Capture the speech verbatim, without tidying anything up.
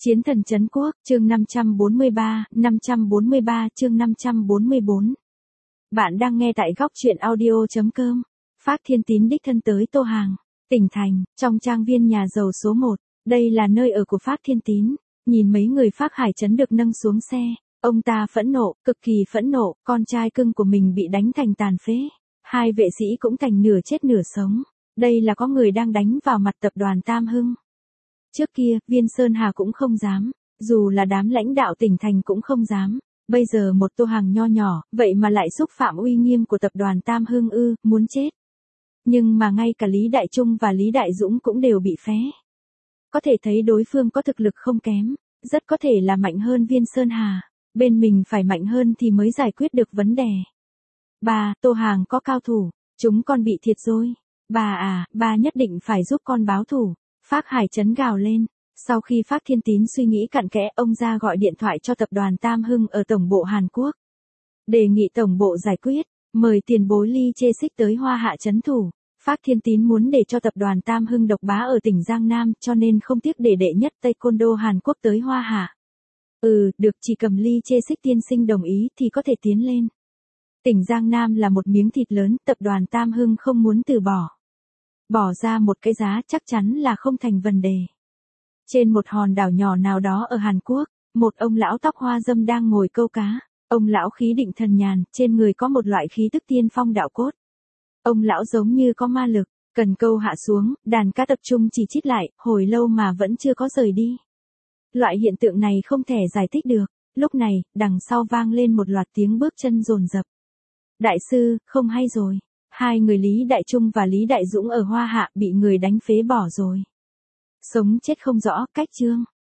Chiến thần trấn quốc, chương năm trăm bốn mươi ba, năm trăm bốn mươi ba chương năm trăm bốn mươi bốn. Bạn đang nghe tại góc truyện audio.com. Phác Thiên Tín đích thân tới Tô Hàng, tỉnh thành, trong trang viên nhà giàu số một. Đây là nơi ở của Phác Thiên Tín. Nhìn mấy người Phác Hải Trấn được nâng xuống xe, ông ta phẫn nộ, cực kỳ phẫn nộ, con trai cưng của mình bị đánh thành tàn phế. Hai vệ sĩ cũng thành nửa chết nửa sống. Đây là có người đang đánh vào mặt tập đoàn Tam Hưng. Trước kia, Viên Sơn Hà cũng không dám, dù là đám lãnh đạo tỉnh thành cũng không dám. Bây giờ một Tô Hàng nho nhỏ, vậy mà lại xúc phạm uy nghiêm của tập đoàn Tam Hưng ư, muốn chết. Nhưng mà ngay cả Lý Đại Trung và Lý Đại Dũng cũng đều bị phế. Có thể thấy đối phương có thực lực không kém, rất có thể là mạnh hơn Viên Sơn Hà. Bên mình phải mạnh hơn thì mới giải quyết được vấn đề. Bà, Tô Hàng có cao thủ, chúng con bị thiệt rồi. Bà à, bà nhất định phải giúp con báo thủ. Phác Hải Trấn gào lên. Sau khi Phác Thiên Tín suy nghĩ cặn kẽ, ông ra gọi điện thoại cho tập đoàn Tam Hưng ở tổng bộ Hàn Quốc. Đề nghị tổng bộ giải quyết, mời tiền bối Ly Chê Xích tới Hoa Hạ trấn thủ. Phác Thiên Tín muốn để cho tập đoàn Tam Hưng độc bá ở tỉnh Giang Nam, cho nên không tiếc để đệ nhất Taekwondo Hàn Quốc tới Hoa Hạ. Ừ, được, chỉ cầm Ly Chê Xích tiên sinh đồng ý thì có thể tiến lên. Tỉnh Giang Nam là một miếng thịt lớn, tập đoàn Tam Hưng không muốn từ bỏ. Bỏ ra một cái giá chắc chắn là không thành vấn đề. Trên một hòn đảo nhỏ nào đó ở Hàn Quốc, một ông lão tóc hoa râm đang ngồi câu cá. Ông lão khí định thần nhàn, trên người có một loại khí tức tiên phong đạo cốt. Ông lão giống như có ma lực, cần câu hạ xuống, đàn cá tập trung chỉ chít lại, hồi lâu mà vẫn chưa có rời đi. Loại hiện tượng này không thể giải thích được. Lúc này, đằng sau vang lên một loạt tiếng bước chân dồn dập. Đại sư, không hay rồi. Hai người Lý Đại Trung và Lý Đại Dũng ở Hoa Hạ bị người đánh phế bỏ rồi. Sống chết không rõ, cách chương.